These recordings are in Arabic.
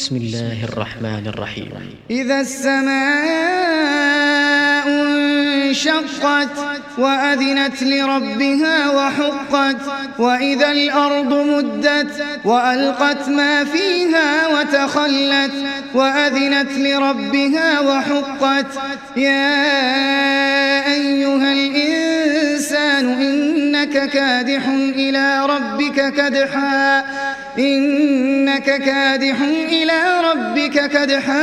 بسم الله الرحمن الرحيم. إذا السماء انشقت وأذنت لربها وحقت وإذا الأرض مدت وألقت ما فيها وتخلت وأذنت لربها وحقت يا أيها الإنسان إنك كادح إلى ربك كدحا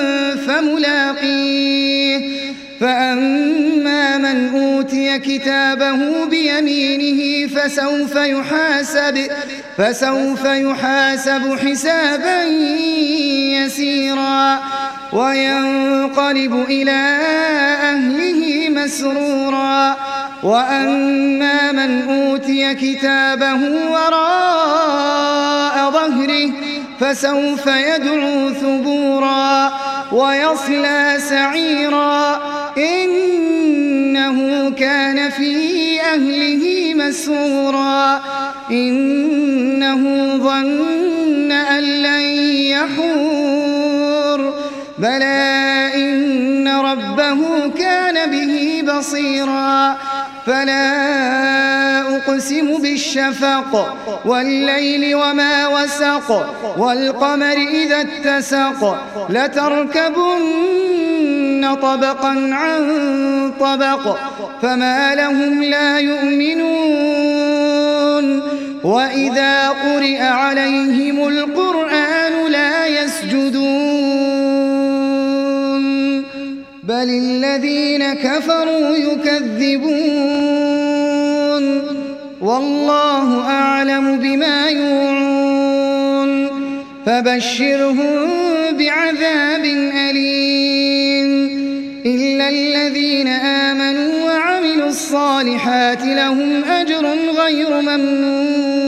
فملاقيه فأما من أوتي كتابه بيمينه فسوف يحاسب حسابا يسيرا وينقلب إلى أهله مسرورا وأما من أوتي كتابه وراء ظهره فسوف يدعو ثبورا ويصلى سعيرا إنه كان في أهله مسرورا إنه ظن أن لن يحور بلى إن ربه كان به بصيرا فلا أقسم بالشفق والليل وما وسق والقمر إذا اتسق لتركبن طبقا عن طبق فما لهم لا يؤمنون وإذا قرئ عليهم القرآن لا يسجدون بل الذين كفروا يكذبون والله أعلم بما يوعون فبشرهم بعذاب أليم إلا الذين آمنوا وعملوا الصالحات لهم أجر غير ممنون